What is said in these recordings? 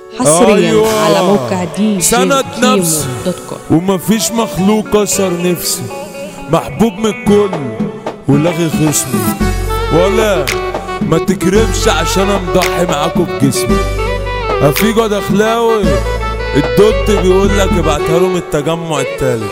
حصريا على موقع سند نفسي dj-kimo.com. ومفيش مخلوق كسر نفسي، محبوب من الكل ولغي خصمي، ولا ما تكرمش عشان انا مضحي معاكم بجسمي. افيجو دخلاوي الدوت بيقول لك ابعتها لهم التجمع التالت.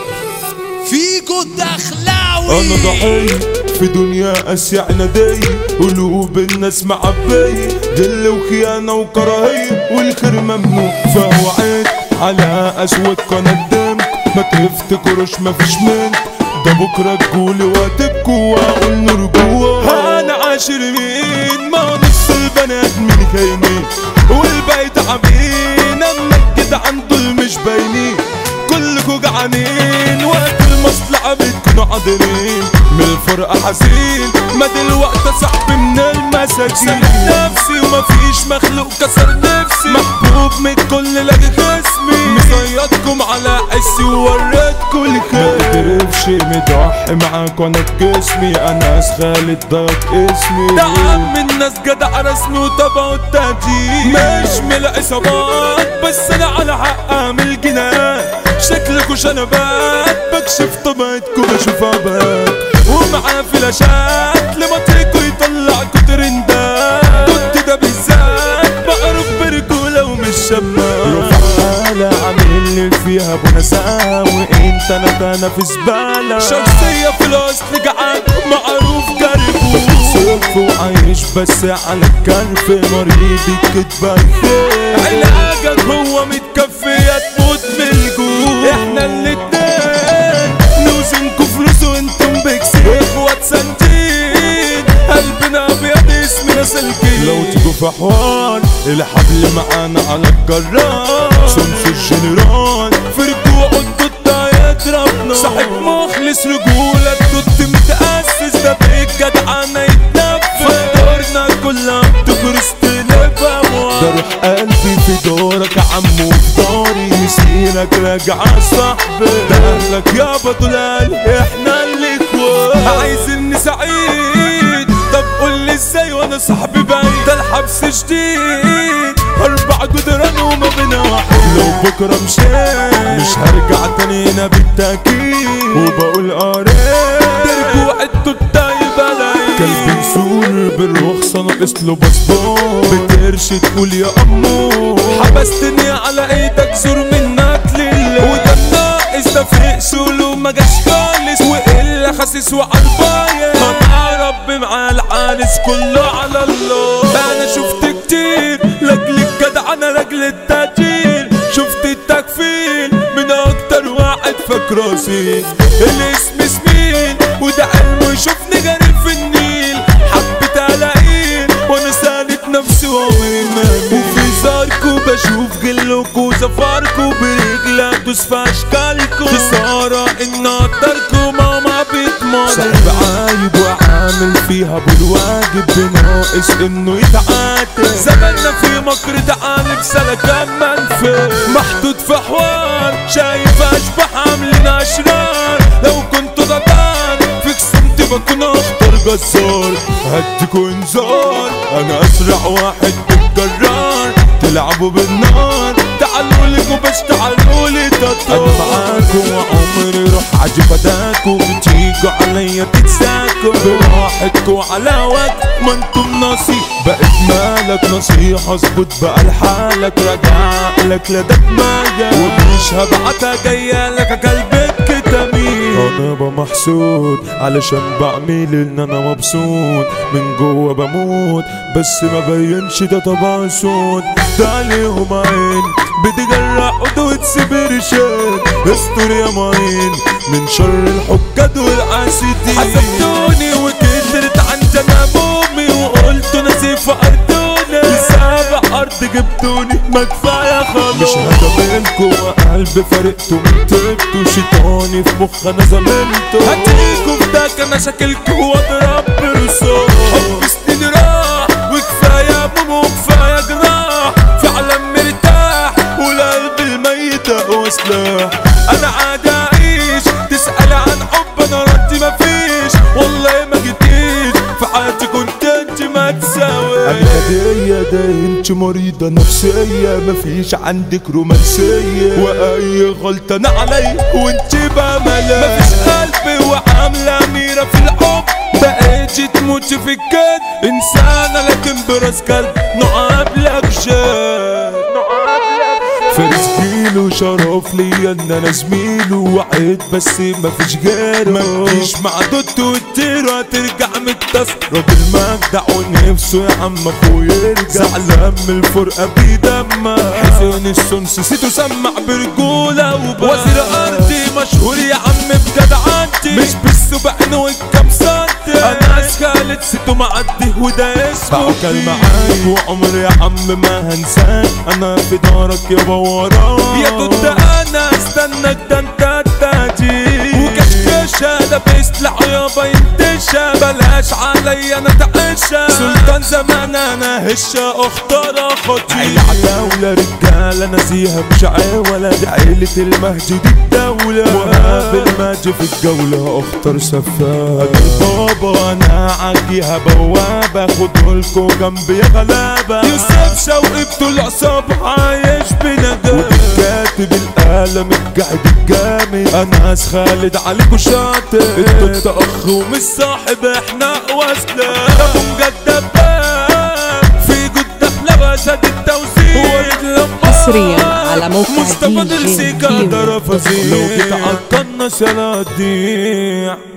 فيجو دخلاوي انا ضحية في دنيا قاسية عنادية، قلوب الناس معبية غل وخيانة وكراهية، والخير ممنوع فهو عيد على اسود قدامك. ما تفتكروش مفيش منك، ده بكرة تقولي وهتبكوا واقول نور جوا. انا عاشر مين ما نص البني ادمين خاينين والباقي تعبين، اما الجدعان دول مش باينين، كلكوا جعانين وقت المصلحة بتكونوا عادلين، من الفرقة حزين ما دلوقتي صاحبي من المساكين. نفسي ومفيش مخلوق كسر نفسي، محبوب من الكل لاقي خصمي، مصيدكم على حسي ووريتكوا الخير. مقدرش مضحي معاكوا انا بجسمي، انا خالد ضاق اسمي، ده عم الناس جدع رسمي وطبعه التهديد، مش من العصابات بس انا على حق اعمل جنان. شكلكوا شنبات بكشف طبيعتكوا بشوف عباد، ومعاه فلاشات لمطريكوا يطلعكوا ترندات. كنت ده بالذات معروف برجولة ومش شباب، رفع حالة عامل اللي فيها ابو نساوي، انت انا في زبالة. شخصية في الاصل جعان معروف جربو، صرف وعايش بس على الكرف، مريض الكدبة الخير، علاجك هو متكفية تموت من الجوع. احنا الاتنين نوزنكوا فلوس وانتم بكسين، اخوات سنتين قلبنا ابيض اسمنا سلكين. لو تيجوا في حوار الحبل معانا على الجرار، شمس الجنرال في رجوع الدود يضربنا، صاحب مخلص رجولة الدود متأسس، ده بالجدعانة يتنفس، فطرنا كلها بتكرس تلبها ده روح قلبي في دورك يا عمو في داري، مسيرك راجع صاحبي، ده اهلك يابا دول احنا اللي اخوات. عايزني سعيد طب قولي ازاي وانا صاحبي بعيد، ده الحبس شديد 4 جدران وما بينا واحد. لو بكره مشيت مش هرجع تاني هنا بالتأكيد، وبقول قريت ترجوع التوتا يبقى كلب مسور بالرخصة ناقص له باسبور، بترش تقول يا امو حبستني على ايدك زور منك لله، وده الناقص ده فرق سولو ما جاش خالص، والا خاسس وعالباية مع ربي مع العانس كله على الله. انا شفت كتير لاجل الجدع انا راجل التاجير، شفت التكفير من اكتر واحد فاكر راسي الاسم سمين، وده علمه يشوفني جاري في النيل، حبيت الاقيه وانا ساند نفسي وعمري ما وفي زاركو بشوف جلكو سفاركو برجل ادوس في اشكالكو، خسارة ان اقدركو ماما بتمر. صاحب عايب وعامل فيها بالواجب، بناقص انه يتعاتب، زماننا في مكر تعالب سلكان منفي، محطوط في حوار شايف اشباح عاملين اشرار. لو كنت غدار في قسمتي بكون اخطر جزار، هديكوا انذار انا اسرع واحد بالجرار، تلعبوا بالنار تعالوا لي وبس تعالوا لي انا معاكم وعمري روح عجي فداكوا، بتيجوا عليا تتساكوا براحتكوا على وقت ما انتم نصيب. بقت مالك نصيحة اظبط بقى لحالك، راجع عقلك لا ده دماغك، ومش هبعتها جايالك قلبك تميل. انا بمحسود علشان بعمل ان انا مبسوط، من جوا بموت بس ما بينش ده طبع سود، ده عليهم عين بتجرح وتسيب رشاد، استر يا معين من شر الحجاد والعاسدين. حسبتوني وكترت عن جنابومي وقلتوا نسيف ارضوني، لسابع ارض جبتوني ما كفايه خلاص، مش هقابلكوا وقلبي فرقتوا من تبتوا، شيطاني في مخ انا زميلته، هتيجوا في داك انا شكلكوا واضرب برصاص. حب سنين راح وكفايه مومو وكفايه جراح، فعلا مرتاح والقلب الميت هو سلاح. انا عادي اعيش تسأل عن حب انا ردي مفيش، والله ما جيتيش في حياتي كنت انت ما تساوي. انا هدية داين انت مريضة نفسية مفيش عندك رومانسية، واي غلطة انا علي وانت بملا. مفيش قلب وعاملة ميرة في الحب، بقيتي تموتي في الكد. انسانة لكن براس كلب، نقابلك جد فارس جيله شرف ليا ان انا زميله، وعيت بس مفيش غيره. مفيش مع دوت وتيرو هترجع متصل، راجل مجدع ونفسه يا عم اخوه يرجع. زعلان من الفرقة بيدمع، حسين السنس نسيته سمع برجولة وبس. وزير ارضي مشهور يا عم بجدعنتي، مش بالسبعن والكام سنتي. انا خالد سيته معدي وده اسمه بعقل معاك، وعمري يا عم ما هنساك. انا في دارك يابا وراك يا كنت انا استناك، ده انت تاجي وكشكشة ده بيسلع يابا ينتشى. بلاش عليا انا تعشى، سلطان زمان انا هشة اختار اخوتي. عيلة عتاولة رجالة نزيهة مش عيولة، دي عيلة المهدي دي الدولة. وهاب الماجي في الجولة اختار سفاك. بابا انا عجيها بوابة، خدولكوا جنبي يا غلابة. يوسف شوقي بطول عصابة عايش بنجاة، وبالكاتب القلم الجعد الجامد. انا خالد عليكوا شاطر، انتوا اخ ومش صاحب احنا واسلة. ابو مجدد في جود دخلة بشد التوزيع. حصريا على موقع مصطفى دي جي درسي قدر فظيع، لو جيت عالقناص يا لا تضيع.